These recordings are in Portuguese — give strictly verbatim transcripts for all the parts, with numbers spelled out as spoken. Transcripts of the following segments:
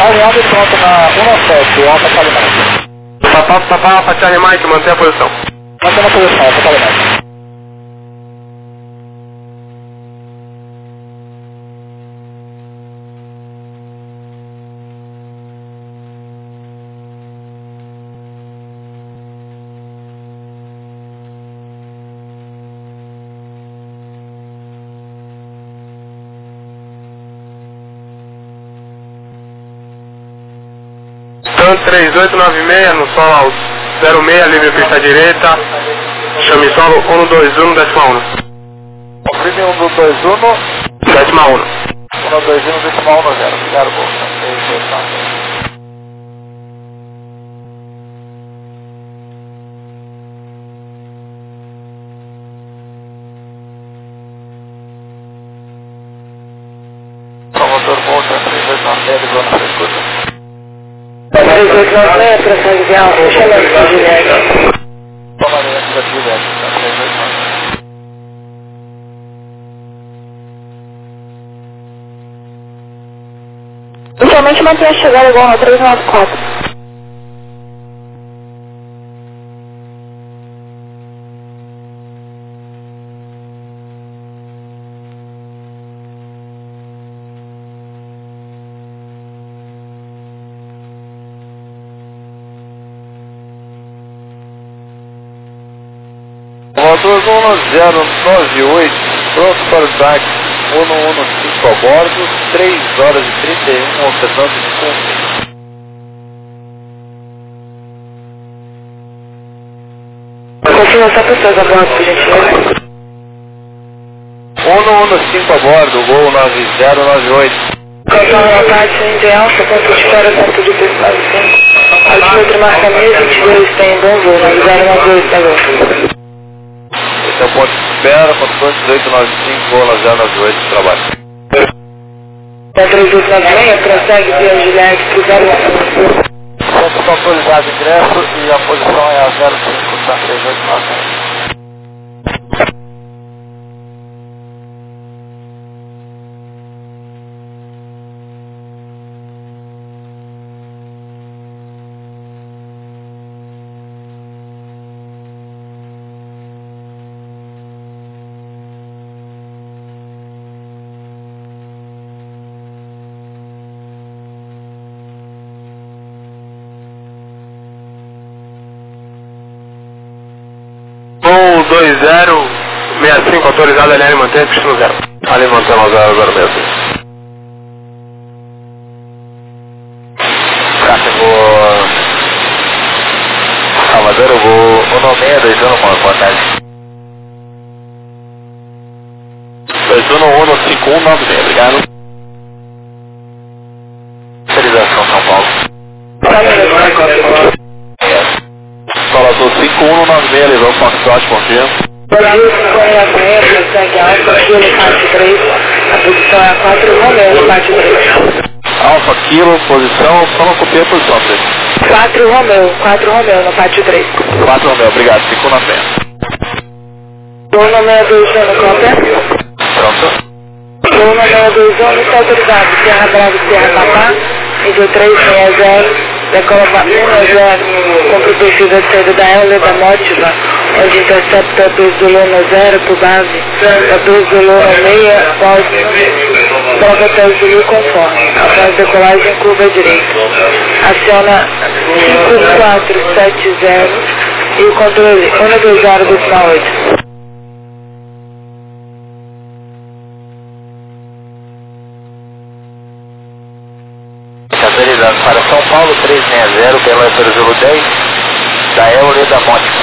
alinhado e pronto na um sete, alta qualidade. Papá, papá, Alfa Charlie Mike, mantém a posição. Mantendo a posição, alta qualidade. três oito nove seis, no solo zero seis, livre pista direita, chame solo um dois um, décima um. Comprime um dois um, Décima um. um dois um, décima um, zero, zero, bolsa. Promotor bolsa, três oito nove seis, zona frescura. três oito nove seis, pressão de alta, chamando para Juliette. Toma a linha da Juliette, tá? três oito nove seis. Inicialmente mantenha a chegada igual no três nove quatro. Motor um zero nove oito, pronto para o táxi, um um cinco a bordo, três horas e trinta e um, alternando de ponto. Confirmação pessoas a bordo, por gentileza. um um cinco a bordo, Gol nove zero nove oito. Controle na parte de alta, ponto de fora, ponto de pessoal cinco. Altímetro marca mil e vinte e dois, tem bom voo, nove zero nove oito, tá bom. Esse é o ponto de espera, condições dezoito nove cinco, Gol nove zero nove oito, trabalho. três oito nove seis, prossegue via Juliette, pro zero nove. Ponto autorizado ingresso e a posição é a zero cinco, tá? três oito nove seis. um dois zero seis cinco, autorizado, L L mantém, pista no zero. Ali mantendo zero zero seis cinco. Tráfego Salvador, eu vou um seis dois um, boa tarde. dois um um cinco um nove seis, obrigado. Autorização São Paulo. Solo Azul cinco um nove seis, levou o Foxtrot, bom dia. Brasil cinco um seis, prossegue alta, Kilo parte três, a posição é a quatro Romeo no parte três. Alfa Kilo, posição, só não copiei a posição, três. quatro Romeo, quatro Romeo no parte três. quatro Romeo, obrigado, cinco na frente. Gol no seis dois um no cópia. Pronto. Gol no seis dois um, está autorizado, Serra Brava, Serra Papá, nível três seis zero. Decola um zero, cumpre o perfil da saída da Euler da Mótiva, onde intercepta dois do Luna zero por base, da dois do Luna seis, pode, prova até o Zulu conforme, após decolagem curva direita. Aciona cinco quatro sete zero e o controle um dois zero decimal oito. Autorizado para São Paulo três seis zero pela Zulu dez da Euler da Mótica.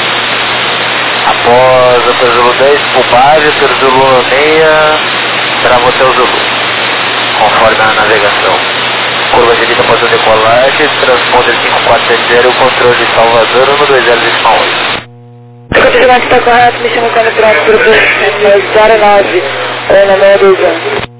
Após a Zulu dez, por base, Zulu seis, Bravo Hotel Zulu, conforme a navegação. Curva direita após a decolagem, transponder cinco quatro sete zero, controle Salvador um dois zero decimal oito. O continuante está correto, me chama quando pronto para o zero nove, ou no seis dois um.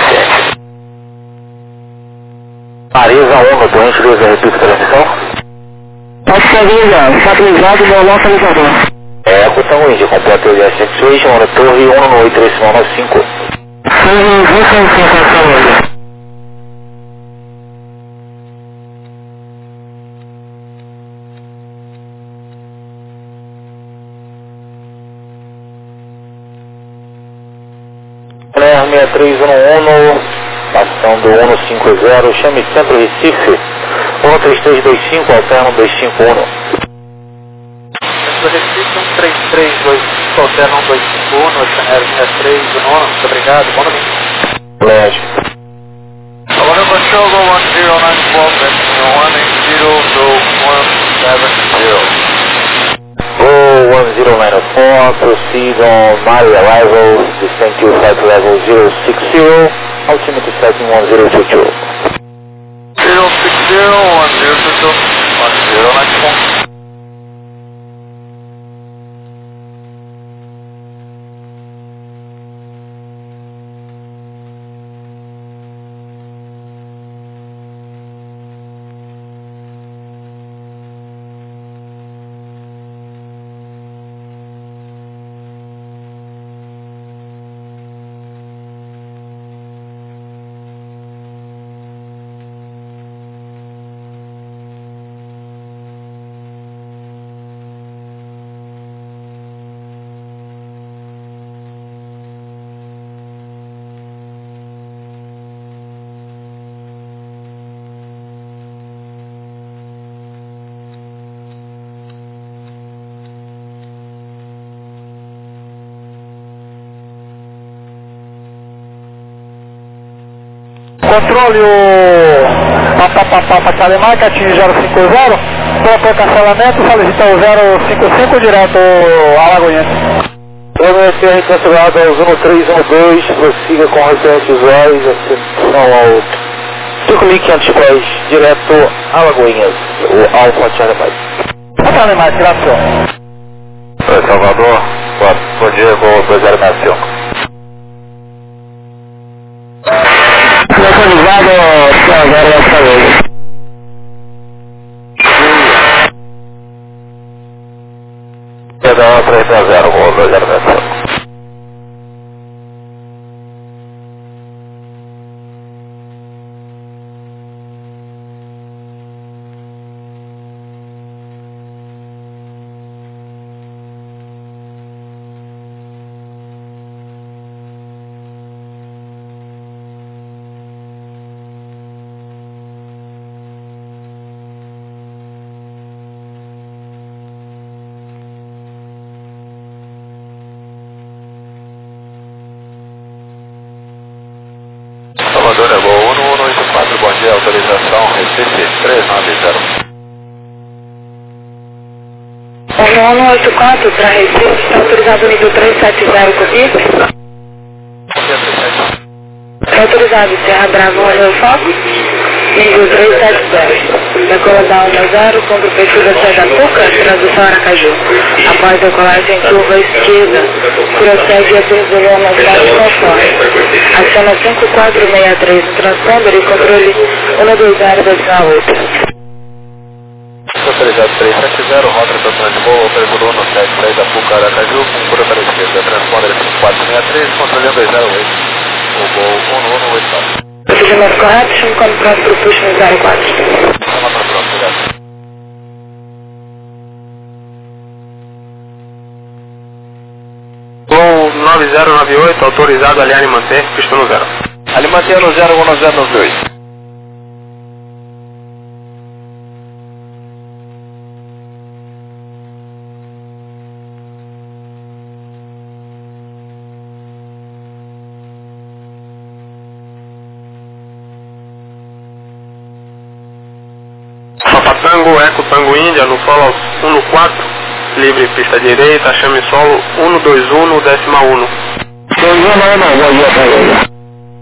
Marisa um, doente dois, repito a transmissão. Pode ser avisado, estabilizado no nosso avisador. É, botão Índia, completa o Yes Situation, na torre um oito três nove cinco. Sim, você é três um um, passando um cinco zero, chame Centro Recife, um três três dois cinco, alterno dois cinco um. Centro Recife, um três três dois cinco, alterno dois cinco um, Oceanário sessenta e três, muito obrigado, bom domingo. Lógico. Agora o Shogo one zero nine four, one eight zero to one seven zero. Go one zero nine four, proceed on my arrival, descend to flight level zero six zero, altimeter setting one zero two two. zero six zero, one zero two two, one zero nine four. Controle o papapá telemarca, atinge zero cinco zero, propõe cancelamento, solicita o zero cinco cinco direto Alagoinhas. O S R cancelado aos um três um dois, prossiga com referência usuários, atenção ao cinco mil e quinhentos pés, direto Alagoinhas, o Alfa Charlie Mike. Telemarca, graças. Oi, Salvador, bom dia, voo dois zero seis cinco. Localizado, agora vai sair. Perdão, três zero zero, voo dois zero seis cinco. Salvador é voo um um oito quatro, bom dia, autorização Recife três nove zero. um um oito quatro para Recife, está autorizado nível três sete zero comigo? Está autorizado Serra Brava um meu foco, nível três sete zero. Decola da um zero, contra o perfil da Serra da Puca, transição Aracaju. Após decolagem curva esquerda, prossegue a Benzolona sete conforme. Aciona cinco quatro seis três no transponder e controle um dois zero decimal oito. Autorizado três sete zero, rota estação de voo, operador um sete três da Puca Aracaju, com cura para a esquerda, transponder cinco quatro seis três, controle um dois zero oito, o voo um um oito quatro. Procedimento correto, chamo quando pronto para o push no zero quatro. Vamos lá, pronto, obrigado. Gol nove zero nove oito, autorizado alinhar e manter, pista no zero. Ali mantenha no zero um zero nove dois. Papa Tango, Eco Tango Índia, no solo um quatro, livre pista direita, chame solo um dois um, décima um. dois um um, bom dia, Tango.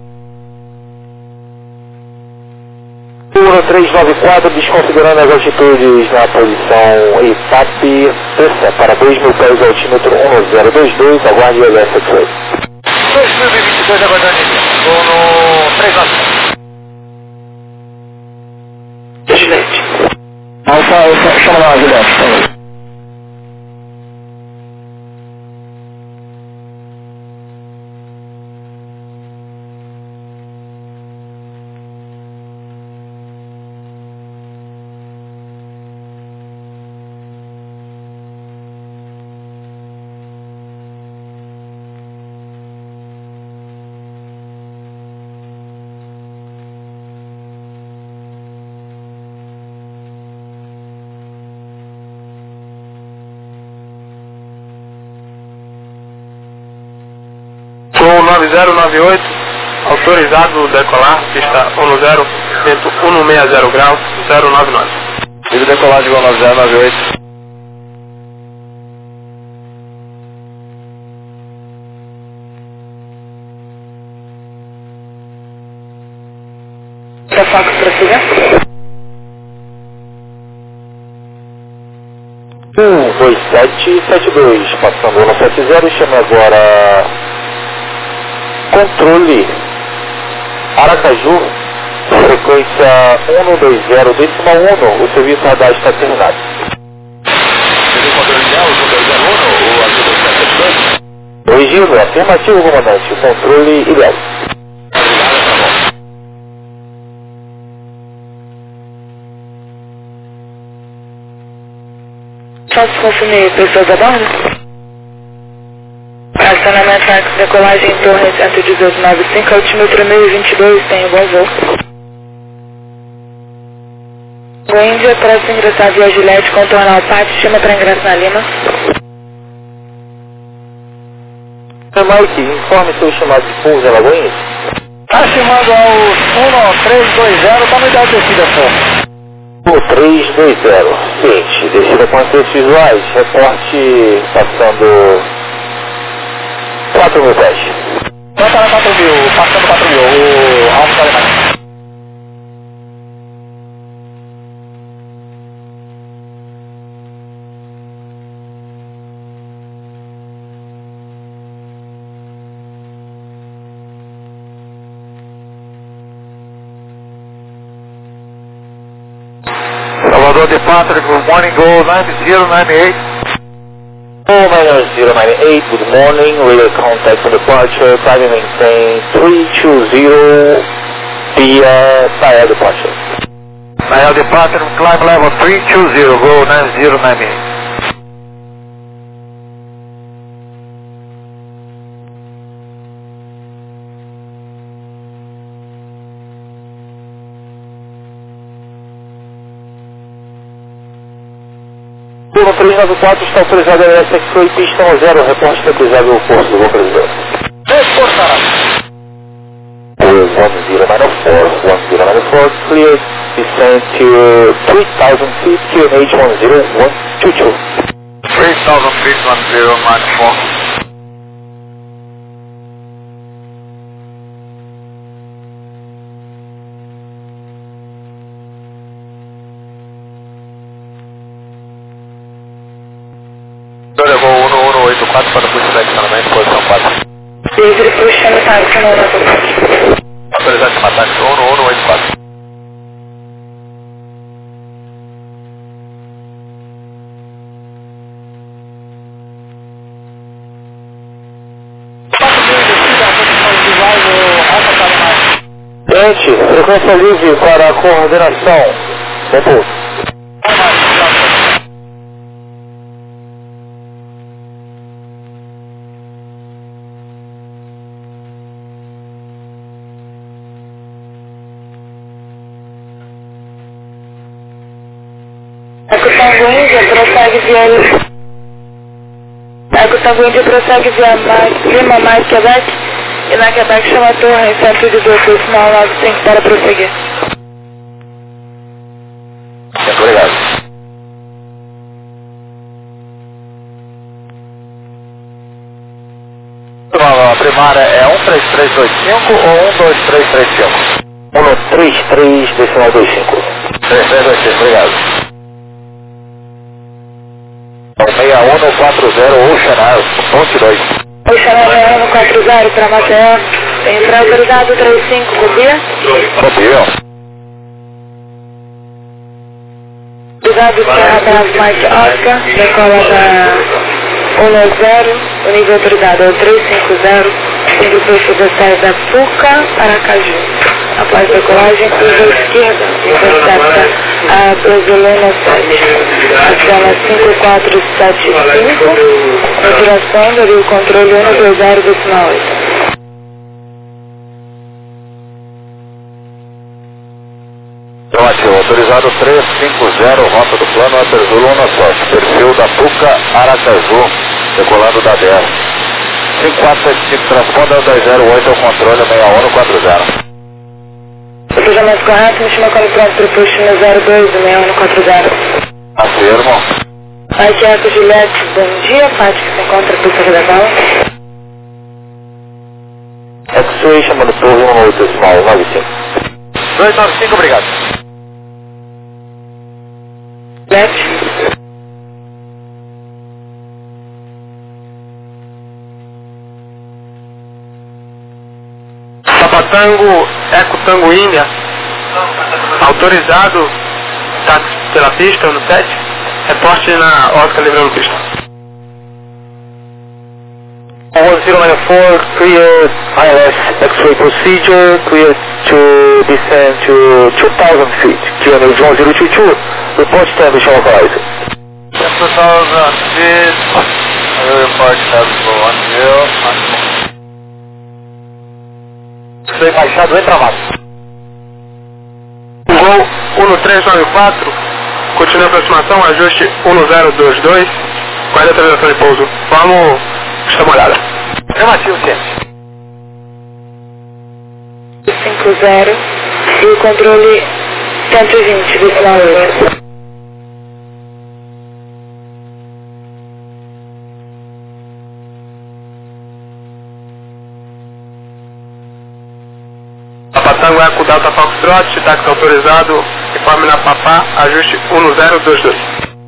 um três nove quatro, desconsiderando as altitudes na posição E T A P, terça, para dois mil pés, altímetro um zero dois dois, aguarde o L S X dois. dois mil e vinte e dois, aguardando aqui. Vou no três nove. Gilete. Alfa, Alfa, chama lá, Gilete. zero nove oito, autorizado decolar, pista um zero, vento cento e sessenta graus, zero nove nove. Livre decolagem um nove zero nove oito. Fox para seguir. um dois sete sete dois, passando no sete zero, chame agora controle Aracaju, frequência um dois zero, décima um, o serviço radar está terminado. Seria o controle ideal, o um dois zero um ou a dois sete sete dois? Oi, Gil, afirmativo, comandante, controle ideal. Posso conferir pessoas a bordo? Acionamento Max, decolagem em torre cento e dezoito ponto noventa e cinco, altímetro mil e vinte e dois, tem bom voo. O Índia, próximo ingressar via Gillette, contornar o pátio, chama para ingresso na Lima. Mike, informe seu chamado de pouso em Alagoinhas. Tá chamando aos um três dois zero, tá no ideal de descida, senhor. um três dois zero, seguinte, descida com acessos visuais, reporte passando quatro mil pés. Pronto, era quatro mil, passando quatro mil, o Alves Alemão. Salvador departure, good morning, go nine zero nine eight. Go nine zero nine eight, good morning, radar contact for departure, time maintain three two zero via Bahia departure. Bahia departure, climb level three two zero, go nine zero nine eight. Turno três nove quatro está autorizado a L S X oito, pista um zero, reporte estabilizável o curso do voo presidente. Reforçará. one zero nine four, one zero nine four, clear, descend to three thousand feet, Q N H one zero one two two. three thousand feet, one zero nine four. Levou um um oito quatro para o curso de adicionamento, posição quatro. Livre, puxando táxi no nosso. Autorizado de matar um um oito quatro. Gente, frequência livre para a coordenação. Bom pouso. Ecotango Índia prossegue via... Ecotango Índia prossegue via Lima, mais Quebec, e na Quebec chama a torre cento e dezoito, sinal nove cinco para prosseguir. Muito obrigado. A primária é um três três dois cinco ou um dois três três cinco? um três três, decimal dois cinco. três três dois cinco, obrigado. seis um quatro zero, Ocean Air, ponte dois. Ocean Air um quatro zero para Maceió, tem entrada autorizado três cinco, copia? Copia. Obrigado, Serra Bravo Mike Oscar, decola da um zero, o nível autorizado é o três cinco zero, sendo o peixe da série da Puca, Aracaju. Após decolagem, curva esquerda, intercepta a Brasilena sete. Aciona cinco quatro sete cinco, maturação do rio controle um dois zero, decimal oito. Ótimo, autorizado três cinco zero, rota do plano, Aperzul um sorte, perfil da Puca, Aracaju, decolando da dez. cinco quatro sete cinco, transponder dois zero oito ao controle seis um quatro zero. Planejamento correto, me chama como pronto para o posto no zero dois seis um quatro zero. Afirmo. Aqui é a Juliette, bom dia, Fátima, que se encontra por Santa Bela. X-Ray monitor um oito small nove cinco. dois nove cinco, obrigado. Juliette. Papa Tango, Eco Tango Índia, autorizado, táxi pela pista no sete, reporte na Oscar livrando pista. one zero nine four, clear I L S X-ray procedure, clear to descend to two thousand feet, Q N H one zero two two, report time is localized. two thousand feet, I will report level one zero, maximum. X-ray baixado, entra mais. Gol um três nove quatro, continua a aproximação, ajuste um zero dois dois, guarda a atualização de pouso. Vamos dar uma olhada. Afirmativo, ciente. cinco zero e o controle cento e vinte, decimal oito. Papa Tango Eco Delta Foxtrot, táxi autorizado, informe na Papá, ajuste um zero dois dois.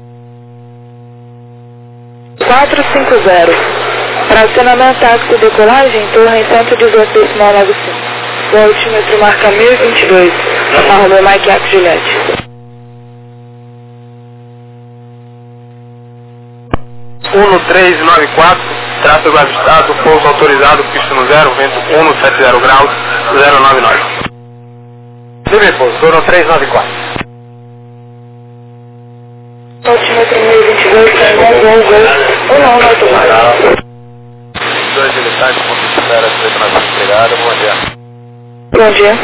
quatro cinco zero. Fracionamento táxi decolagem, torre cento e dezoito, decimal nove cinco. O altímetro marca mil e vinte e dois. Arroba Mike Eco Juliette. um três nove quatro, tráfego avistado, pouso autorizado, pista no zero, vento um sete zero graus, zero nove nove. Livre pouso, um três nove quatro. Altímetro mil e vinte e dois, tem um gol, gol, um não, não automático. dois militares, ponto de espera, feito na vista empregada, bom dia. Bom dia.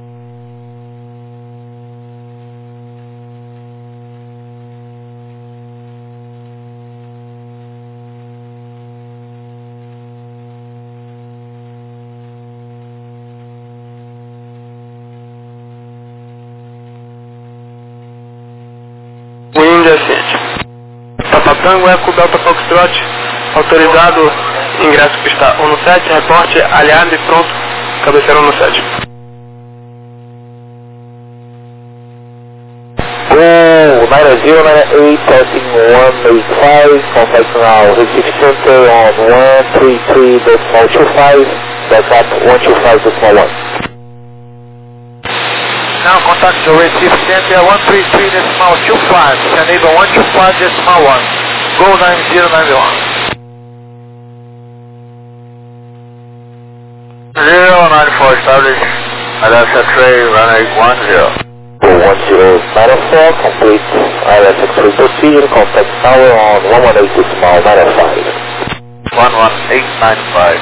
O Índia ciente. Papa Tango Eco Delta Foxtrot, autorizado, ingresso pista um sete, reporte aliado e pronto, cabeceira um sete. Go nine zero nine eight, passing one eight five, contact now Recife Center on one three three decimal two five, that's up one two five decimal one. Now contact the Recife Center one three three decimal two five, enable one two five decimal one, go nine zero nine one. zero nine four established, I left X-ray runway one zero. one zero nine four, complete I L S X-ray procedure, contact tower on one one eight decimal nine five. one one eight nine five.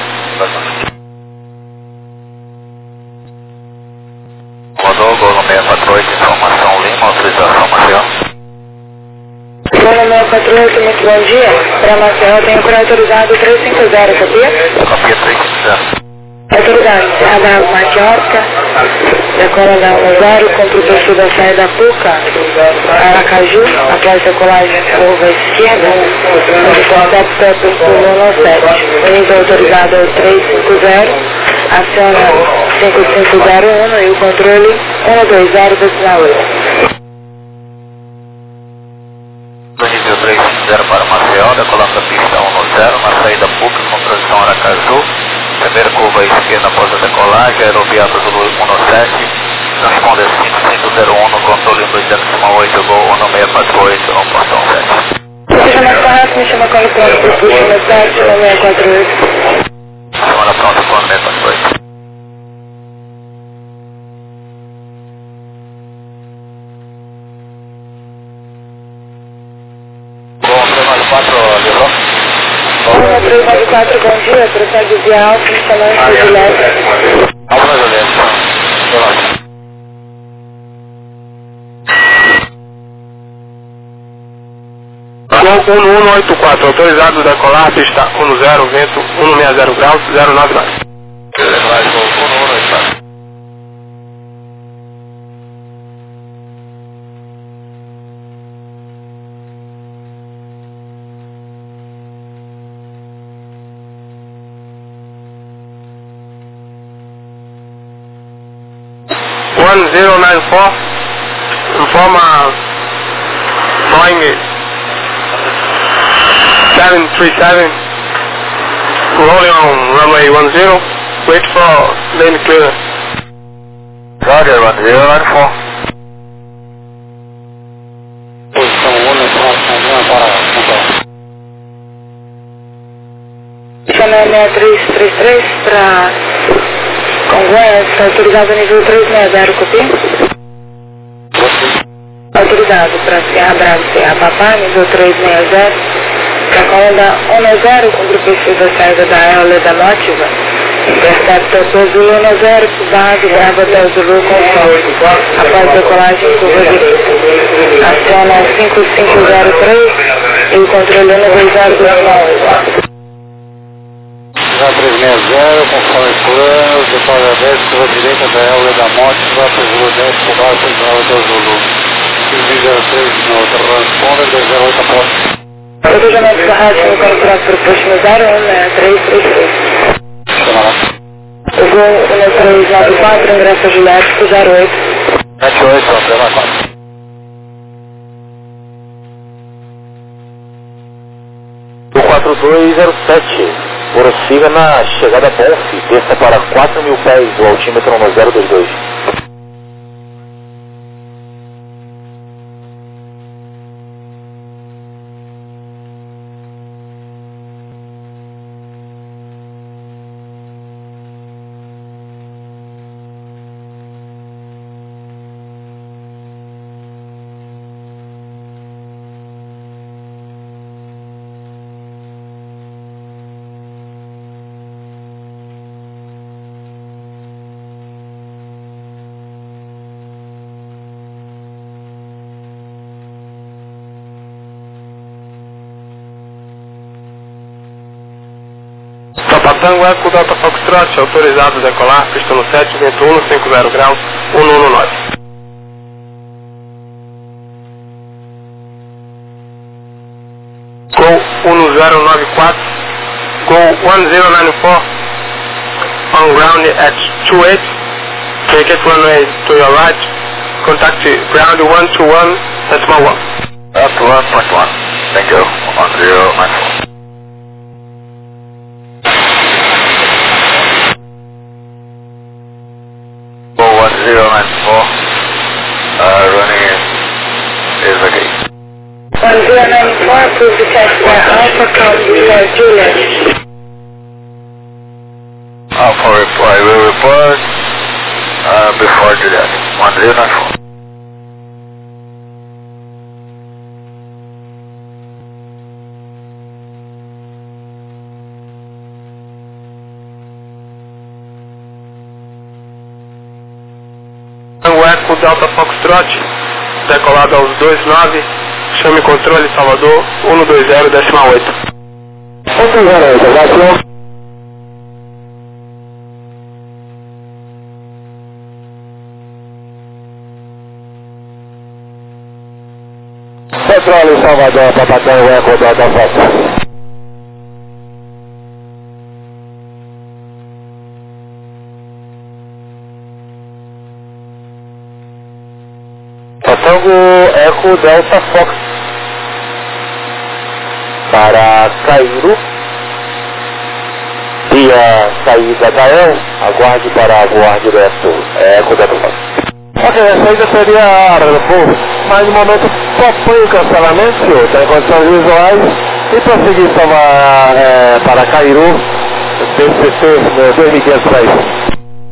Rodou, gol no seis quatro oito, informação Lima, autorização Maceió. Gol no seis quatro oito, muito bom dia. Para Maceió, tenho por autorizado três cinco zero, sabia? Copia três cinco zero. Autorizado, encerrada a Mike Oscar, decola da um zero, cumpre o perfil da saída da Puca, Aracaju, após decolagem curva esquerda, onde contato para o perfil um sete. O nível autorizado é o três cinco zero, aciona cinco cinco zero um e o controle um dois zero decimal oito. No nível três cinco zero para Maceió, decolando a pista um zero, na saída Puca com transição Aracaju. Primeira curva esquerda após a decolagem, aeroviário Zulu um sete, transponder cinco cinco zero um no controle um dois zero oito, gol um seis quatro oito, um portão sete. Seja mais correto, me chama quando pronto para o puxo no sete, no seis quatro oito. Semana pronta com o seis quatro oito. Bom, três nove quatro, livrou? um três nove quatro, bom dia, prossegue via Alfa, instalando de Juliette. Alfa Juliette. Gol um um oito quatro, autorizado decolar, pista um zero, vento cento e sessenta graus, zero nove nove. Decolagem Gol um um oito quatro. one zero nine four, inform uh, Boeing seven three seven, rolling on runway one zero, wait for lane clearance. Roger, one zero nine four. Posição um, para São Chama seis três três três para Congonhas, autorizado nível três seis zero, copia? Autorizado para Sierra Bravo, Sierra Papá, nível três seis zero, para Conda um zero, cumpre o perfil da saída da Aerolia da Nótiva, intercepta Hotel Zulu um zero, base, grava Hotel Zulu com após decolagem curva de pista. Aciona cinco cinco zero três e o controle um dois zero dois nove. três seis zero, conforme planos, detalhe dez, curva direita da Aerolia da Nótiva, Zulu dez, base, grava Hotel Zulu. cinco zero três, no transponder, dois zero oito após. Planejamento da rádio no contrato para o posto zero um seis três três três. O Gol um três nove quatro, ingresso Juliette zero oito. sete oito, problema quatro. O quatro dois zero sete, prossiga na chegada Bonf, desça para quatro mil pés do altímetro no zero dois dois. Tango Eco Delta Foxtrot, autorizado decolar, pista no sete, vento um cinquenta graus, um um nove. Gol um zero nove quatro, Gol one zero nine four, on ground at two eight, take runway to your right, contact ground one two one, decimal one. Up to one point one, thank you, one zero nine four. one zero nine four, uh, running in, is okay. one zero nine four, approve the test for Alpha Count before Juliet. Alpha reply, will report uh, before Juliet, one zero nine four. O Eco Delta Foxtrot, decolado aos dois nove, chame controle Salvador um dois zero, decimal oito. um dois zero oito, aviação. Controle Salvador, Papatão, Eco Delta Fox. Tango Eco Delta Fox para Cairo, via saída Gael, aguarde para voar direto, Eco Delta Fox. Ok, a saída seria Arbo, mas no momento só foi o cancelamento, senhor, tem condições visuais, e prosseguir salvar é, para Cairo, D C C dois mil e quinhentos para isso.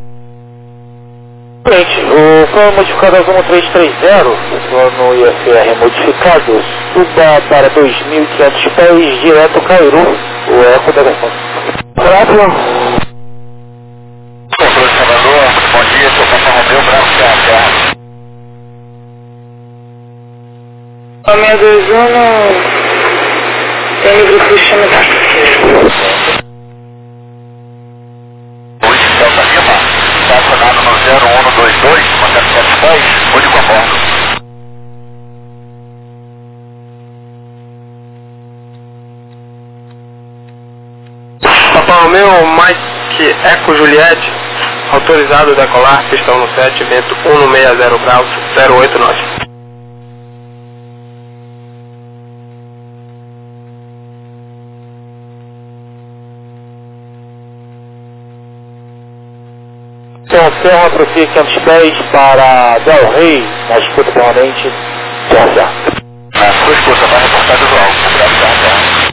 O plano modificado é um três três zero, o plano I F R modificado, suba para dois mil e quinhentos pés, direto Cairo, o Eco da Gafão. Próximo. Controle Salvador, bom dia, sou Papa Romeu, Bravo Serra. Romeu dois um, Tem livre push, chama tá. oito Delta Lima, estacionado no zero um dois dois, mandando sete dez, único a bordo. Papa Romeo, Mike Eco Juliette, autorizado a decolar, pistão no sete, vento cento e sessenta graus, zero oito nove. Então, Serra prossiga quinhentos pés para Del Rey, na escuta permanente, Serra. Na sua escuta, vai reportar visual. Abraço, Serra.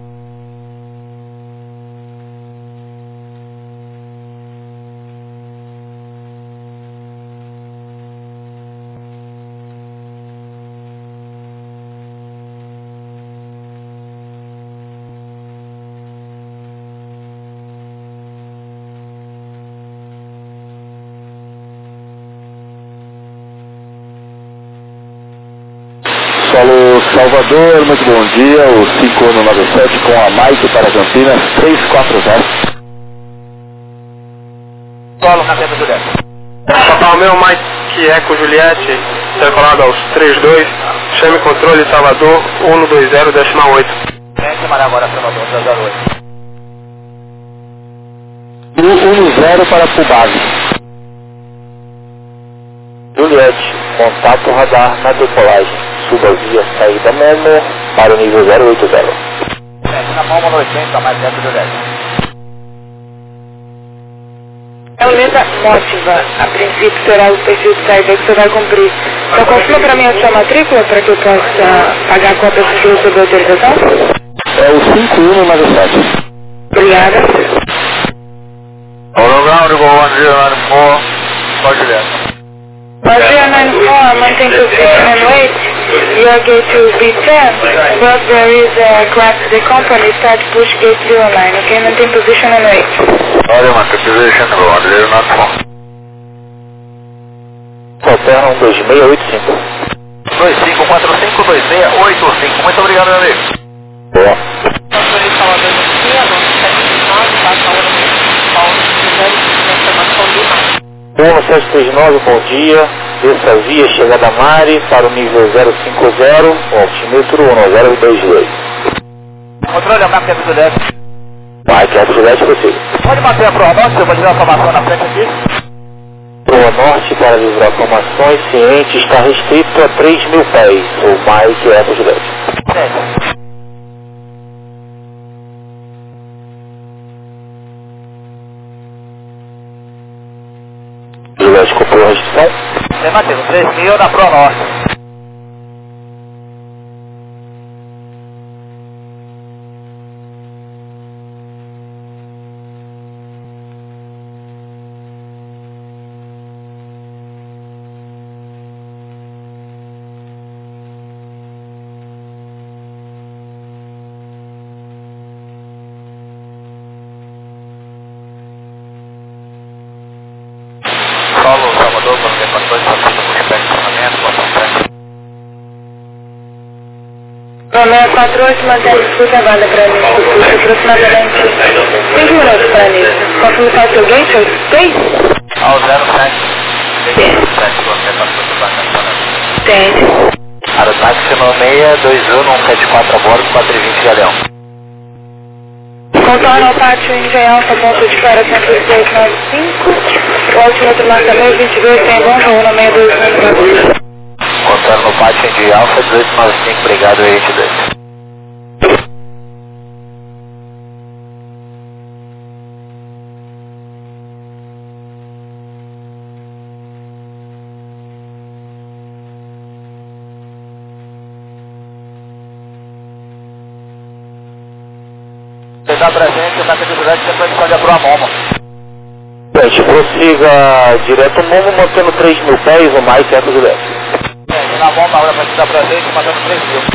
Solo Salvador, muito bom dia, o cinco um nove sete com a Mike para Campinas, três quatro zero. Solo na tenda do dez. Papa Romeo, Mike Eco Juliette, decolado aos três dois, chame controle Salvador, cento e vinte, décima oito. Vem Maré agora, Salvador, zero oito. um zero para Pubave. Juliette, contato radar na decolagem. Suba via saída Momo para o nível zero oito zero. Vem na Momo no oitenta, mais dentro do dez. É o meta mótiva. A princípio será o perfil de saída que você vai cumprir. Só confirma para mim a sua matrícula para que eu possa pagar a cópia futura sob autorização? É o cinco um nove sete. Obrigada. Hologram, go one zero nine four, pode direto. one zero nine four, maintain position and wait. You are gate to B ten, but there is a crack to the company, start push gate zero nine, okay? Maintain position and wait. Olha, uma position, go one zero nine four. Coterra um dois seis oito cinco. dois cinco quatro cinco dois seis oito cinco, muito obrigado, meu amigo. Boa. um sete três nove, bom dia. Desça via chegada Mari para o nível zero cinco zero, altímetro um zero dois dois. Controle, a marca do dez. Vai, que é do Juliette, você. Pode manter a prova norte, eu vou tirar a formação na frente aqui. Proa norte para livrar formações, ciente está restrito a três mil pés, ou mais que é do Juliette. Sete. Juliette comprou a restrição. Tem Matheus, três mil na Pro Norte. Solo Salvador, quando tem condições, só fica com espécie de treinamento, bota frente. Romeo quatro oito, mantém disputa válida para mim, disputa aproximadamente cinco minutos para mim. Posso mudar o seu gate, ou seis? Ao zero sete. zero sete, você está tudo bacana. Tem. Aerotáxi no seis dois um um sete quatro a bordo, quatro vinte de Galeão. Contorno ao pátio em Alfa, ponto de fora, cento e dois nove cinco. O altímetro marca meio vinte e dois, tem bom voo no seis dois um. Contorno no pátio de Alfa, dezoito nove cinco, obrigado, vinte e dois. Você dá presente, você tá com dificuldade, depois pode abrir a Momo. Gente, prossiga direto Momo, mantendo três mil pés ou mais, certo, Juliette? É, na Momo, agora vai te dar presente, mandando três mil.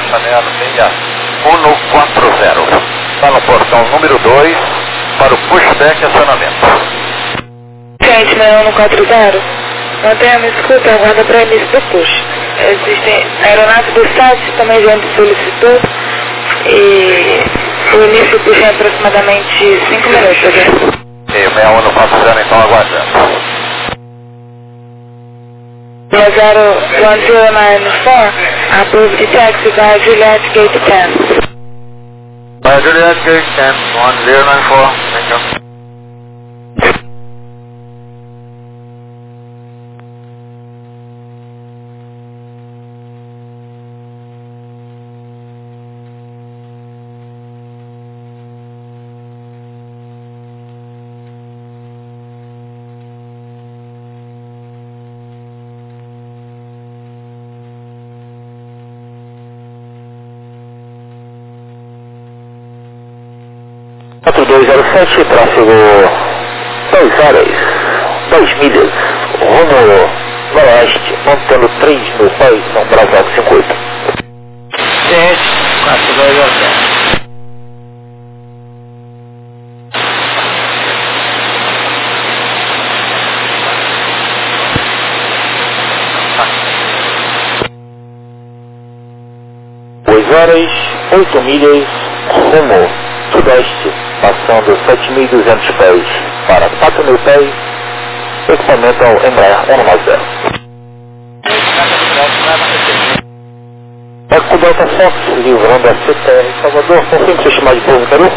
rebaixamento seis um quatro zero. Está no portão número dois para o pushback e acionamento. Gente, meu um quatro zero. Mantenha me escuta, aguarda para início do push. Existem aeronaves do site, também já solicitou. E o início do push é aproximadamente cinco minutos, ok? E o seis um quatro zero então aguardando. zero one zero nine four, approved taxi by Juliet Gate ten. By Juliet Gate ten, one zero nine four, thank you. quatro dois zero sete, tráfego dois horas, dois milhas, rumo noroeste, mantendo três mil pés, São Bravo cinco oito. Ciente, quatro dois zero sete. duas horas, oito milhas, rumo sudeste, passando sete mil e duzentos pés para quatro mil pés, equipamento ao Embraer cento e noventa. Eco Delta Fox, livrando a C T R Salvador, confirme seu chamado de povo, Peru.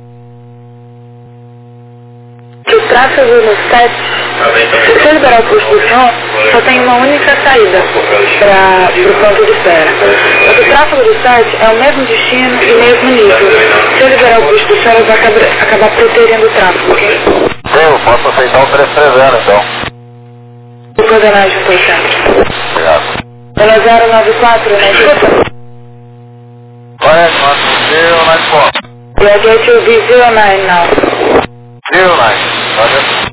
O tráfego no site, se você liberar o custo do som, só tem uma única saída para o ponto de espera. O tráfego do site é o mesmo destino e mesmo nível. Se eu liberar o custo do som, eu vou acabar, acabar preterindo o tráfego, ok? Eu posso aceitar o três três zero então. Vou coordenagem por centro. Obrigado. zero nove quatro, né? Escuta. Vai, quatro zero nine four. We are going to be zero nine now. zero nine. Roger.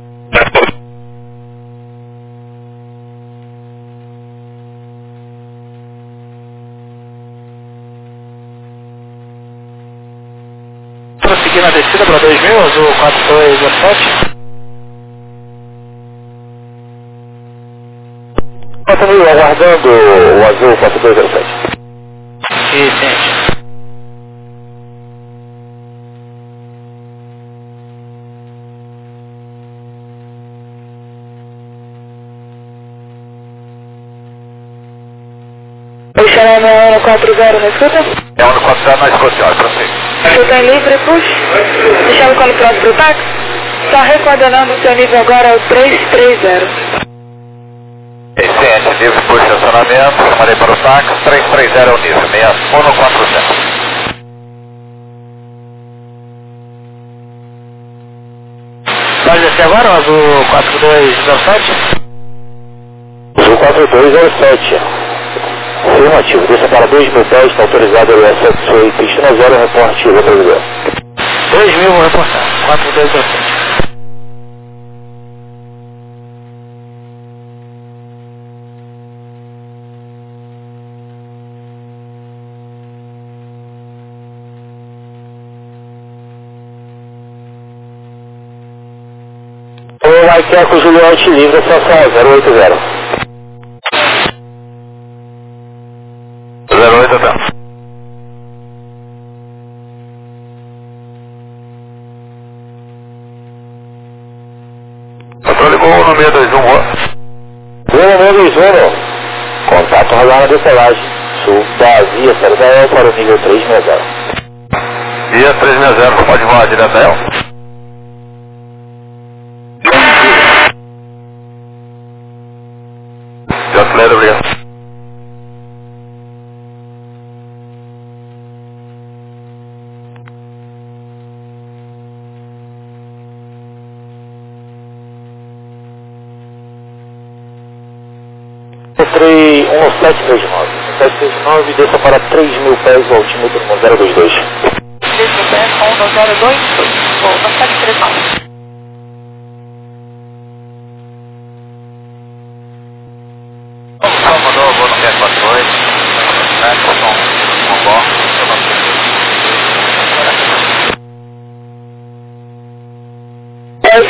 Prosseguir na descida para dois mil, azul quatro dois zero sete. quatro mil, aguardando o azul quatro dois zero sete. E ciente. Oi, Xarama um quatro zero, me escuta? É um quatro zero na escuta, senhor, prossiga. Você tem livre, push. Deixando quando pronto pro táxi. Só recoordenando o seu nível agora é o três três zero. Excelente, nível por estacionamento, chamarei para o táxi, três três zero é o nível, seis um quatro zero. Pode descer agora, o azul quatro dois zero sete? Azul quatro dois zero sete. Afirmativo, desça para dois mil pés, está autorizado o S X oito, Cristina zero, reporte retrovisor. dois mil vou reportar, quatro dois zero sete. O Maiteco Juliette livre, estação zero oito zero. zero oito até. Controle Gol no seis dois um, boa. Gol no seis dois um, contato radar na decolagem, sul da via Serdael para o nível três seis zero. Via três seis zero, pode voar direto a ela. Já acelera, obrigado. Entrei um sete três nove. sete três nove, desça para três mil pés, o altímetro no zero dois dois. três mil pés, onda zero dois dois. Volta sete três nove. Salvador, vou no quatro dois. Som,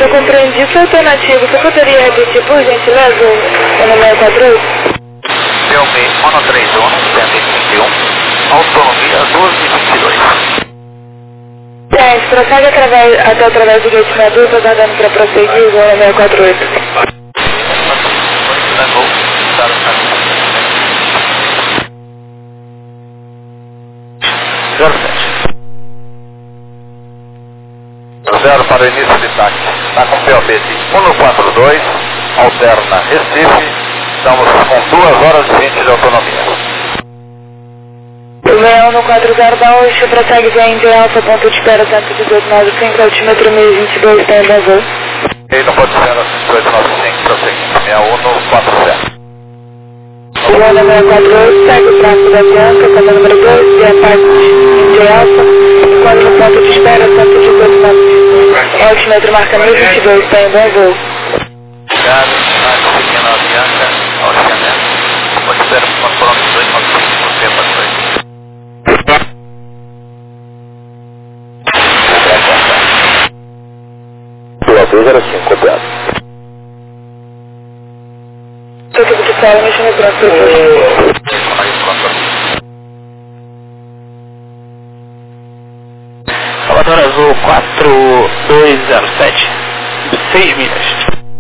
Eu compreendi sua alternativa. Você poderia repetir, por gentileza, o número quatro oito? Filme um três um, cento e vinte e um, autonomia doze e vinte e dois. Gente, prossegue através, até através do gate meia dúzia, aguardando para prosseguir, o número quatro oito. zero sete. Zero para o início de táxi. Está com P O B de cento e quarenta e dois, alterna Recife. Estamos com duas horas e vinte de autonomia. O seis um quatro zero da Oxo, prossegue via Índia Alfa, ponto de espera cento e dezoito nove cinco, altímetro mil e vinte e dois, está em bom voo. E não pode ser cento e dezoito nove cinco, prosseguindo. seis um quatro zero. O número quatro oito, segue o tráfego da Bianca, como número dois, via parte Índia Alfa, quando no ponto de espera cento e dezoito nove cinco, altímetro marca mil e vinte e dois, está em bom voo. Obrigado, rádio pequena Bianca, alojamento. Pode ser uma coluna dois nove cinco, você para dois. zero cinco, copiado. Estou aqui de fora, me chama para a Salvador Azul quatro dois zero sete, seis milhas.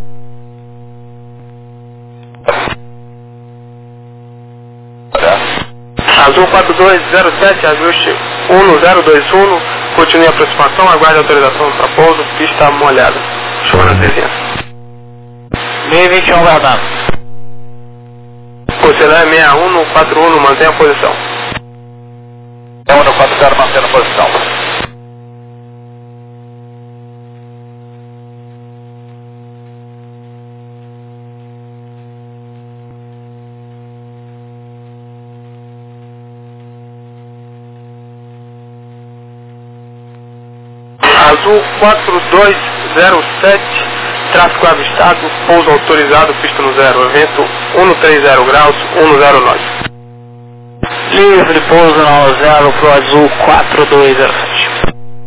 Azul quatro dois zero sete, ajuste um zero dois um, continue a aproximação, aguarde a autorização para pouso, pista molhada. Chuva na desenha. mil e vinte e um, guardado. Considerar seis um quatro um, mantenha a posição. seis um quatro zero, mantendo a posição. Azul quatro dois zero sete, tráfego avistado, pouso autorizado, pista no zero, vento cento e trinta graus, cento e nove. Livre pouso no zero pro Azul quatro dois zero sete.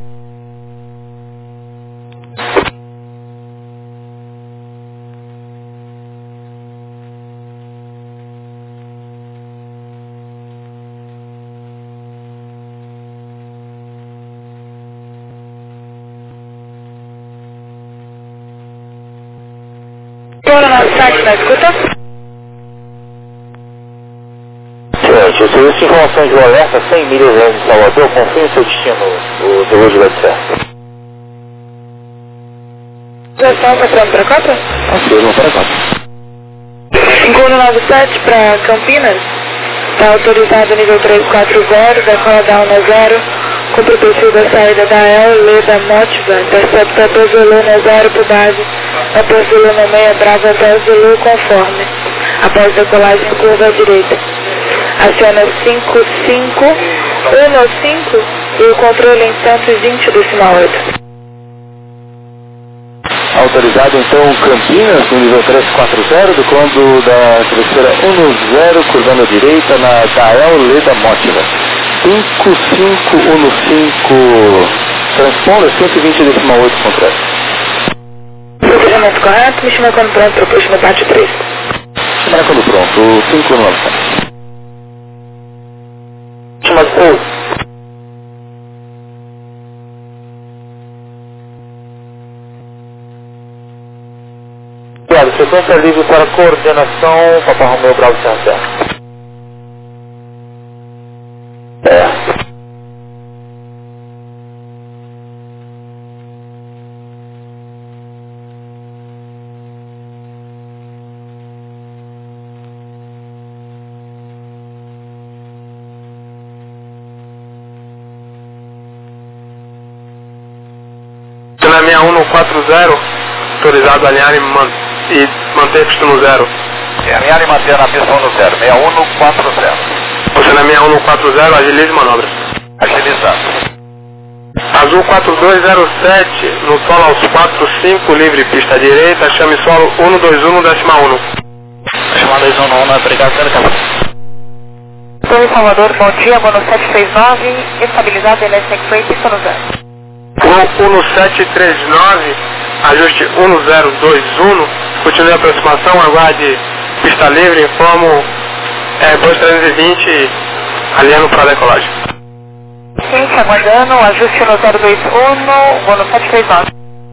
Estou no nosso site, na escuta? Gente, o serviço de informação de alerta cem milhas de Salvador, confirme o seu destino, o desejo vai certo. Já está passando para a Copa? Ok, vamos para a Copa. cinco um nove sete para Campinas. Está autorizado nível três quatro zero, decola down na zero. Cumpre o perfil da saída da El, Leda Motiva. Intercepta até Zulu na zero por base. Após Zulu na meia, Brava até Zulu conforme. Após decolagem, curva à direita. Aciona cinco cinco um cinco e o controle em cento e vinte decimal oito. Autorizado então Campinas no nível três quatro zero, do comando da terceira um zero, curvando à direita na Gael Leda Motiva. cinco cinco um cinco, transponder cento e vinte decimal oito contrário. Procedimento correto, me chama quando pronto, proposto no parte três. Chama quando pronto, cinco nove sete. Chama o. Obrigado, sequência livre para coordenação, Papa Romeu Bravo Santa. É. Na seis um quatro zero, autorizado a alinhar e, man e manter pista no zero. É, alinhar e manter a pista no zero, seis um quatro zero. Você na seis um quatro zero, agilize manobra. Agilizado. Azul quatro dois zero sete, no solo aos quatro cinco, livre pista à direita, chame solo um dois um, décima um. Décima dois um, não, obrigado, quero acabar. Sou em Salvador, bom dia, Bono sete seis nove, estabilizado, Electric Free, pista no zero. Gol um sete três nove, ajuste um zero dois um, continue a aproximação, aguarde pista livre, informo Airbus trezentos e vinte, alinhando para a decolagem. Sim, aguardando, ajuste no zero dois um, vou no sete três nove.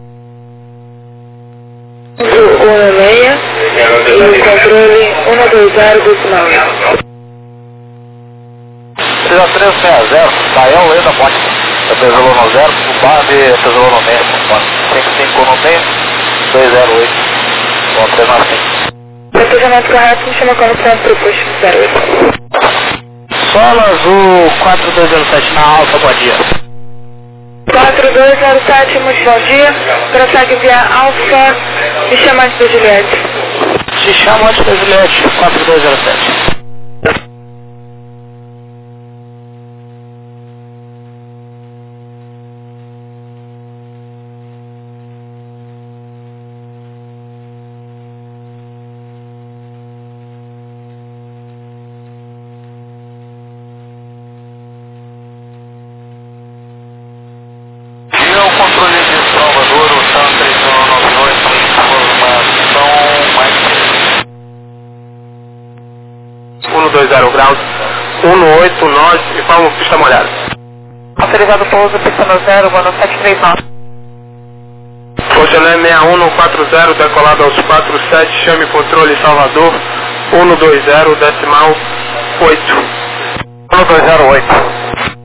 um seis e controle um dois zero decimal. Precisa três seis zero, Dael, Leda, Ponte. Pesolou no zero, base, pesolou no meio, cinco cinco no meio, dois zero oito, bom, três nove cinco. Despejamento correto, me chama conexão para o posto zero oito. Solo azul quatro dois zero sete na alfa, bom dia. quatro dois zero sete, muito bom dia. Prossegue via Alfa, me chama antes da Juliette. Te chamo antes da Juliette, quatro dois zero sete. um dois zero graus, um oito nove, informo pista molhada. Autorizado pouso, pista no zero, vou no sete três nove. Funcionário seis um quatro zero, decolado aos quatro sete, chame controle Salvador, um dois zero, decimal oito. um dois zero oito.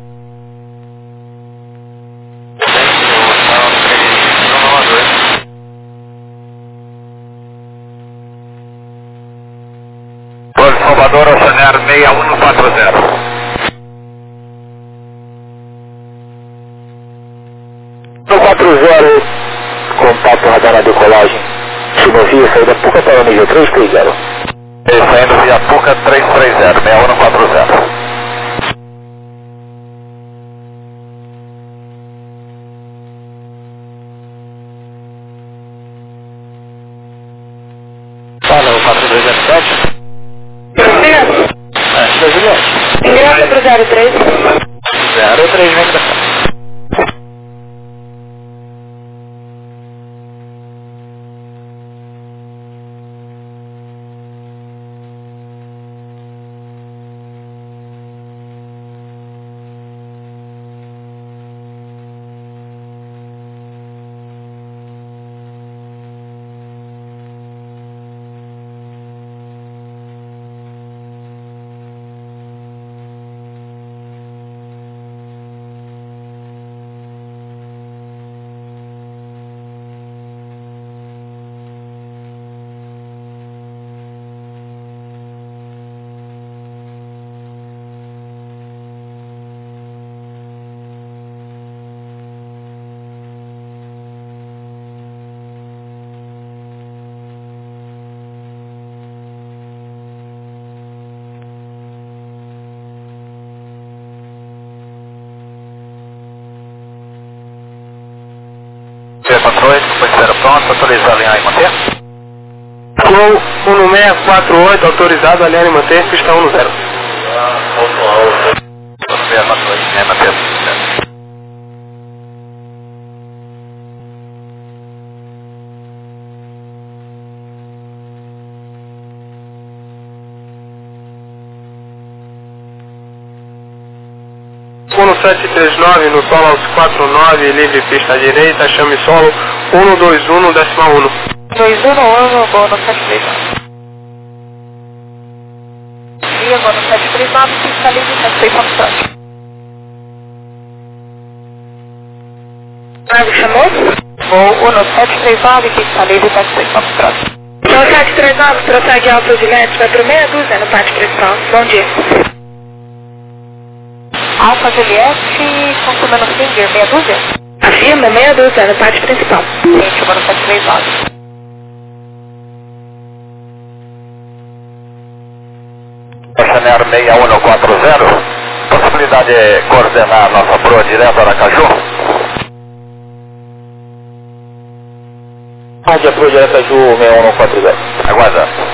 Salvador, Oceanário seis um quatro zero. No quatro zero, contato radar na decolagem. Sinovia, saída Puca para o nível três três zero. Saindo via Puca três três zero, seis um quatro zero. Fala, o quatro dois zero sete. Antes da Juliette. Ingressa para o zero três. zero três, vem pra cá. quatro oito, depois zero pronto, autorizado alinhar e manter. Flow um seis quatro oito, autorizado alinhar e manter, pista um zero. seis quatro oito, alinhar e manter. um sete três nove, no solo aos quatro nove, livre pista à direita, chame solo um dois um, decimal um. dois um um, vou no sete três nove. E vou no sete três nove, pista livre, sete três nove próximo. Margo chamou? Vou no sete três nove, pista livre, sete três nove próximo. Então sete três nove, prossegue Alfa Juliette, vai para o meia dúzia no pátio principal. Bom dia. Alfa Juliette, consumando Finger, meia dúzia? Afirma, meia dúzia, no pátio principal. Sim, chegou no sete três nove. Oceanário seis um quatro zero, possibilidade de coordenar a nossa proa direto a Aracaju? Rádio a proa direto Aracaju seis um quatro zero. Aguardando.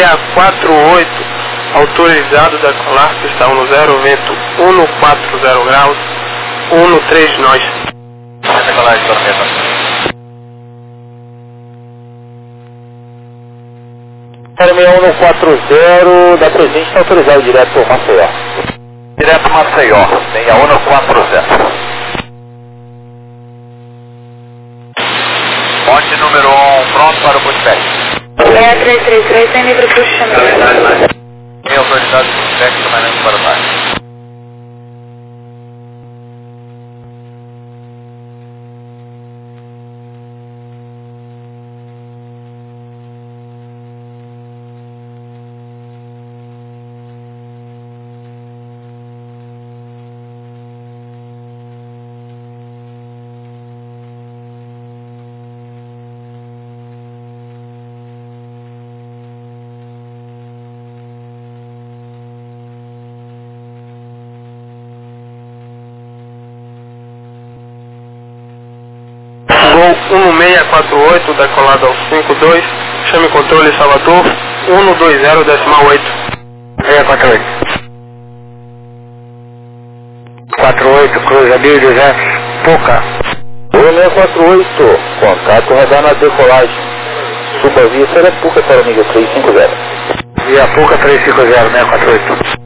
meia quatro oito, autorizado decolar, pista um zero, vento um quatro zero graus, um três nós. Decolagem, tormenta. zero seis um quatro zero, da presente está autorizado direto por Maceió. Direto Maceió, seis um quatro zero. Ponte número um, pronto para o pushback. seis três três três, tem livre push chamado. Tem autoridade de pushback, comandante para o baixo. um seis quatro oito, decolado ao cinco dois, chame controle Salvador, um dois zero, decimal oito. seis quatro oito. quatro oito, cruza mil duzentos, Puca. seis quatro oito, contato radar na decolagem. Suba via Sarapuca para o nível três cinco zero. Via Puca três cinco zero, seis quatro oito.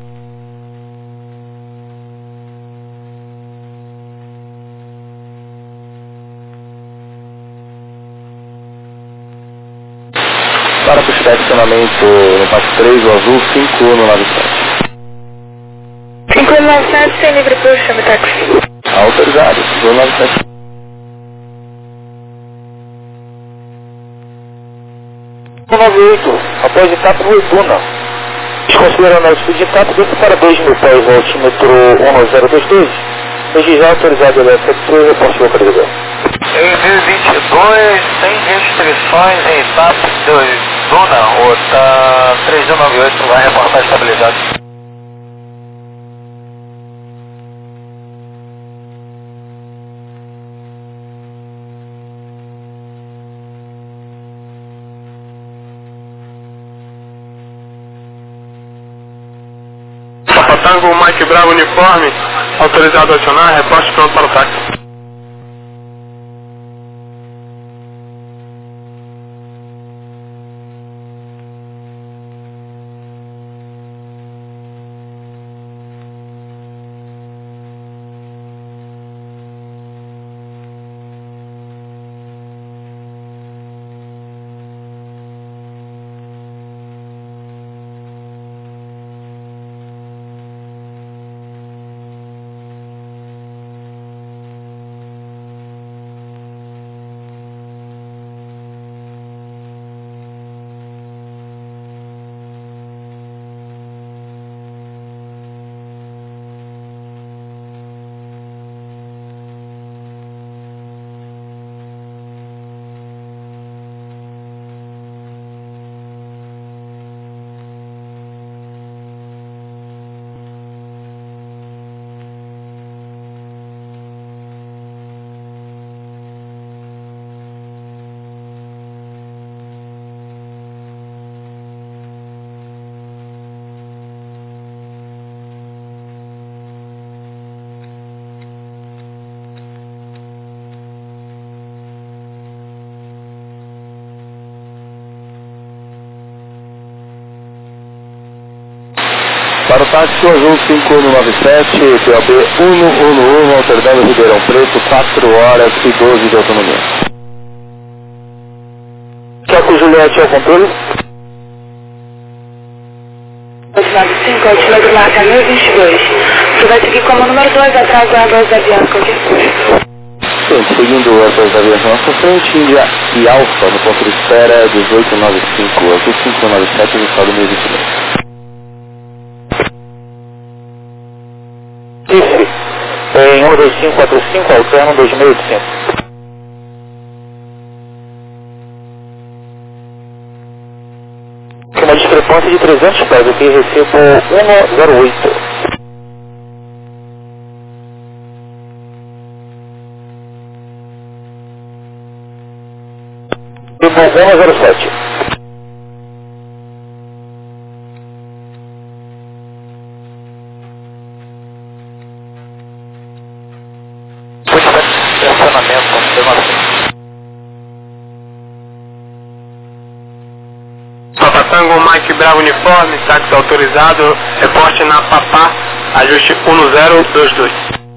Para o estacionamento no passo três, o azul, cinco um nove sete. cinco um nove sete, sem livre push, chame táxi. Autorizado, cinco um nove sete. cinco nove oito, após etapa Ruituna. Desconsiderando a altitude de etapa, desça para dois mil pés ao altímetro um nove zero dois dois. Registrar autorizado elétrica de reporte localizador. Em dois mil e vinte e dois, sem restrições em etapa dois, Duna, ou tá três um nove oito, vai reportar estabilidade. Tango Mike Bravo uniforme, autorizado a acionar, reporte pronto para o táxi. Para o táxi azul cinco um nove sete, P O B um um um, alternando Ribeirão Preto, quatro horas e doze de autonomia. Choco Juliette ao controle. oito nove cinco, altímetro marca mil e vinte e dois. Você vai seguir como número dois atrás do Airbus da aviação de custo. Sim, seguindo o Airbus da aviação à sua frente, Índia e Alfa no ponto de espera dezoito nove cinco, azul cinco nove sete, resultado mil e vinte e dois. Cifre, em um dois cinco quatro cinco, alterno dois mil e oitocentos. Uma discrepância de trezentos pés, aqui recebo um zero oito. Recebo um zero sete. alinhamento, confirmação. Papa Tango, Mike Bravo Uniforme, táxi autorizado, reporte na Papá, ajuste um zero dois dois.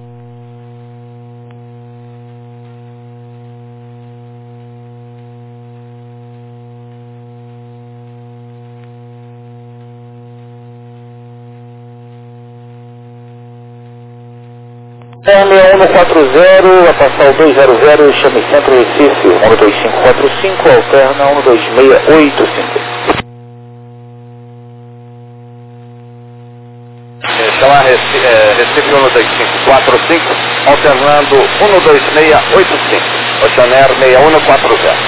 R seis um quatro zero, vai passar o dois zero zero, chame Centro Recife, um dois cinco quatro cinco, alterna um dois seis oito cinco. Chamar Recife, é, Recife um dois cinco quatro cinco, alternando um dois seis oito cinco, Oceaner seis um quatro zero.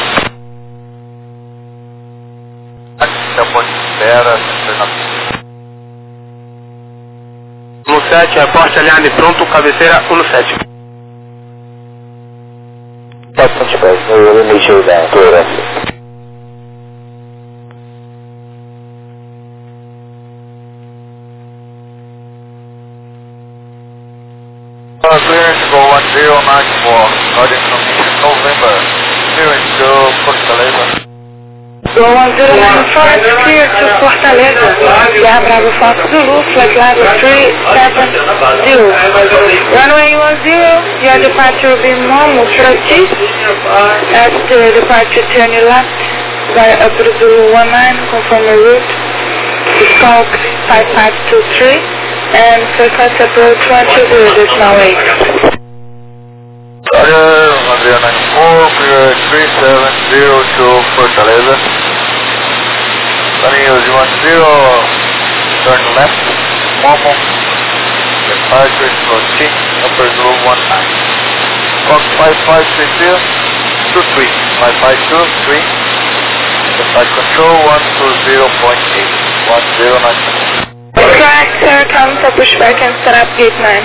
Aqui é o ponto de espera, um sete, reporte alinhado e pronto, cabeceira um sete. Pode ponte de pés, eu mexi da tolerância. Clearance for one zero nine four, Northern Commission November, zero two, Fortaleza. Go one zero nine four, clear to Fortaleza. Sierra Bravo Fox Zulu, flight level three seven zero. Runway one zero, your departure will be Momo Pratis. At the departure, turn your left by Upper Zulu one nine, confirm your route. Skulk five five two three. And frequency approach one two zero, decimal eight. Roger, one zero nine four, clear three seven zero to Fortaleza. Running use one zero, turn left, Momo, departure fourteen, Upper Zulu one nine. Fox five five three zero, two three, five five two three, the flight control one two zero point eight, one zero nine four. Correct, sir. Come to pushback and set up gate nine.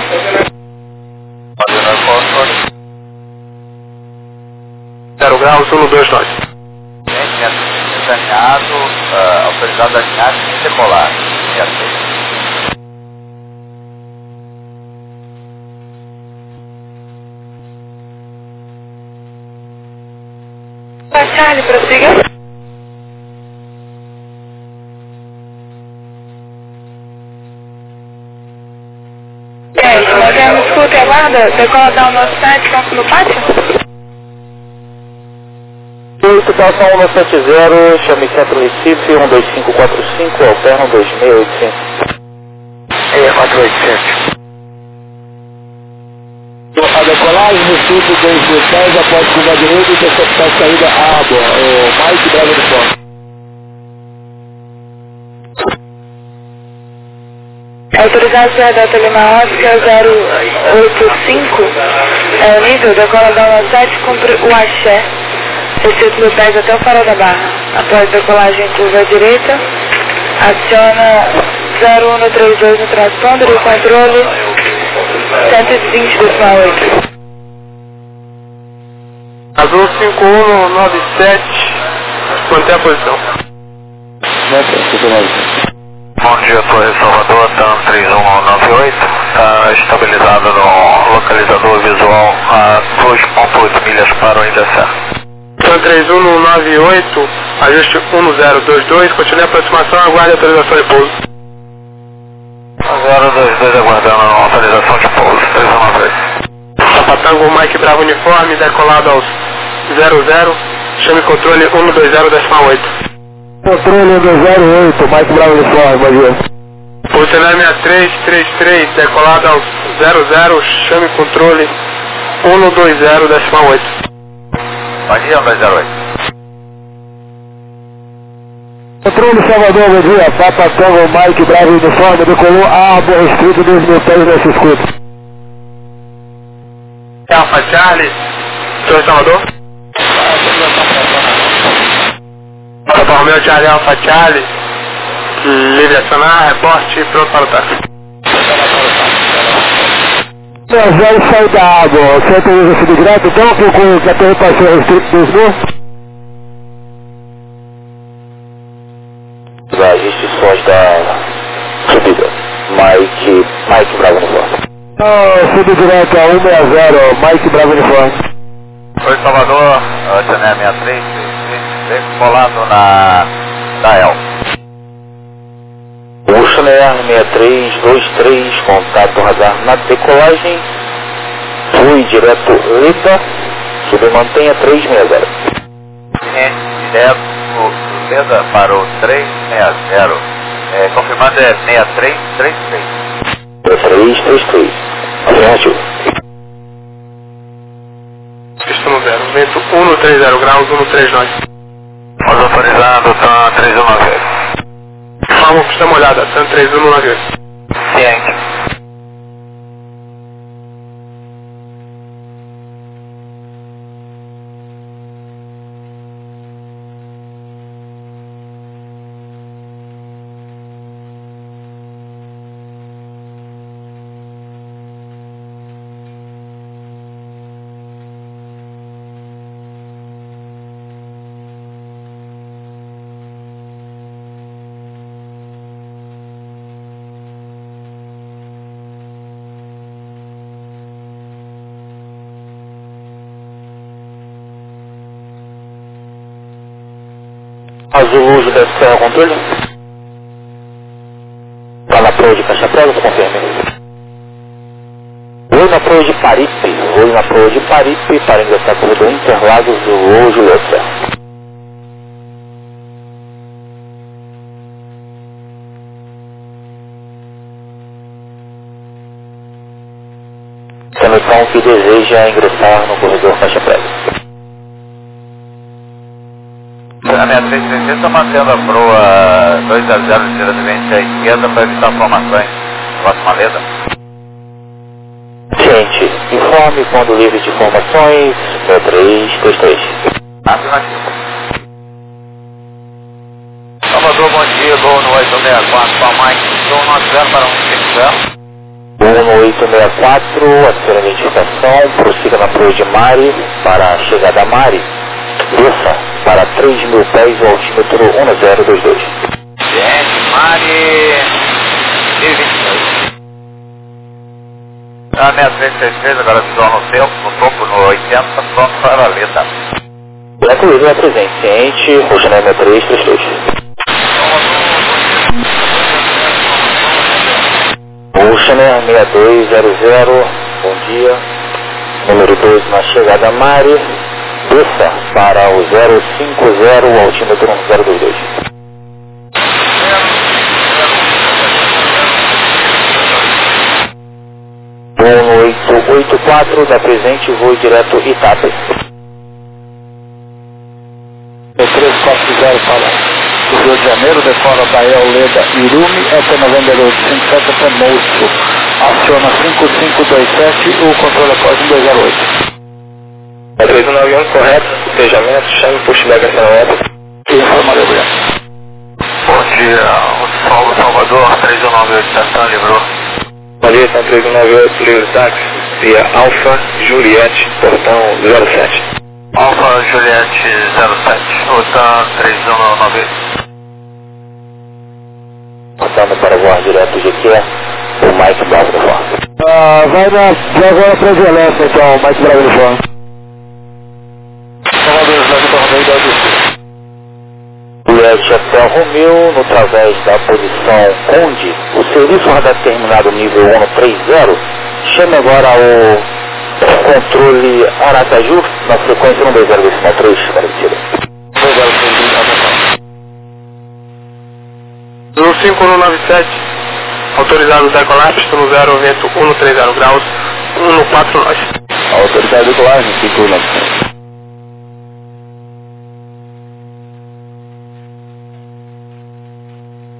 zero graus, um dois dois. Alinhado, uh, autorizado a alinhar sem decolar. E aceito. Tá, Charlie, prossiga. Mantemos escuta e aguarda, decola dar o nosso site, campo no pátio? oito, passa um sete zero, chame Centro Recife, um dois cinco quatro cinco, alterna um dois seis oito cinco. seis quatro oito sete. A decolagem no sul do dois dois dez, após curva direita, interceptar a saída A, o Mike Bravo Uniforme. Autorizado para a data Lima Oscar zero oito cinco, é o nível, decola da nosso site, cumpre o axé. Receito mil pés até o farol da barra. Após decolagem curva à direita, aciona zero um três dois no transponder e controle cento e vinte decimal oito. Azul cinco um nove sete, mantém a posição. Bom dia, Torre Salvador, TAM três um nove oito, está estabilizado no localizador visual a dois vírgula oito milhas para o Indecé. TAM três um nove oito, ajuste um zero dois dois, continue a aproximação, aguarde a autorização de pouso. um zero dois dois aguardando a autorização de pouso, três um nove oito. Papa Tango, Mike Bravo Uniforme, decolado aos zero zero, chame controle um dois zero decimal oito. Controle um dois zero oito, Mike Bravo Uniforme, bom dia. Posicionar seis três três três, decolado aos zero zero, chame controle um dois zero decimal oito. Bom dia, um dois zero oito. Controle Salvador, bom dia. Papa Tango, Mike Bravo Uniforme, decolou a árbol restrito dois mil pés nesse escudo. Alfa Charlie, Torre Salvador. Papa Romeo Charlie, Alfa Charlie, livre acionar, reporte, pronto para o táxi. Zero sai da água, você autoriza subir direto, então procura que a torre passou restrito dois mil. Ajuste sons da subida. Mike, Mike Bravo Uniforme. Ah, subir direto a um seis zero, Mike Bravo Uniforme. Oi, Salvador, Chanel sessenta e três, vem colado na da El. Ocean Air seis três dois três, contato radar na decolagem, fui direto Leda, submantenha três seis zero. Direto Leda para o três seis zero, é, confirmando é seis três três três. seis três três três, afirmativo. Pistão zero, vento cento e trinta graus, cento e trinta e nove. Nós autorizando, tá três um nove. Vamos prestar uma olhada, tá três um nove. Ciente. Azul Juliette Serra controle. Tá na proa de Caixa Prega, confirme. Oi na proa de Paripe, oi na proa de Paripe para ingressar corredor Interlagos do Voo Juliette Serra. Conexão que deseja ingressar no corredor Caixa Prega. A minha três três está mantendo a proa dois zero zero diretamente à esquerda para evitar formações. Próxima leda. Ciente, informe quando livre de informações, seis três três três. Afirmativo. Salvador, bom dia, gol no oito seis quatro, para Mike, gol nove zero para um cinco zero. Gol no oito seis quatro, aciona a identificação, prossiga na proa de Mari para a chegada a Mari. Desça para três mil pés o altímetro um zero dois dois. Ciente, Mari, mil e vinte e dois. A minha três três três, agora visão no tempo, no topo no oitenta, pronto para a leda. Direto Leda é presente, ciente, Ocean Air seis três três três. Ocean Air seis dois zero zero, bom dia. Número dois na chegada a Mari. Desça para o zero cinco zero, o altímetro um zero dois dois. Voo oito oito quatro, da presente, voo direto Itape. três quatro zero para o Rio de Janeiro, decora Bahia, Leda, Irumi, até November oito cinco sete até Moço. Aciona cinco cinco dois sete, o controle após um dois zero oito. É três um nove um, correto, despejamento, chame push back essa época. Informa, Gabriel. Bom dia, o Sol Salvador, três um nove oito, Santana, livrou. Bom dia, tá três um nove oito, livre táxi, via Alfa Juliette, portão zero sete. Alfa Juliette zero sete, OTAN três um nove oito. Passando para voar direto G Q, o Mike Bravo no forma. Ah, vai na, vai agora para a violência, então, Mike Bravo no forma. Juliette até Romeu, no través da posição Conde, o serviço radar terminado nível um três zero, chame agora o controle Aracaju, na frequência um dois zero decimal três, garantida. No cinco um nove sete, autorizado decolar, pistão zero, vento cento e trinta graus, cento e quarenta e nove. Autorizado decolagem, cinco um nove sete.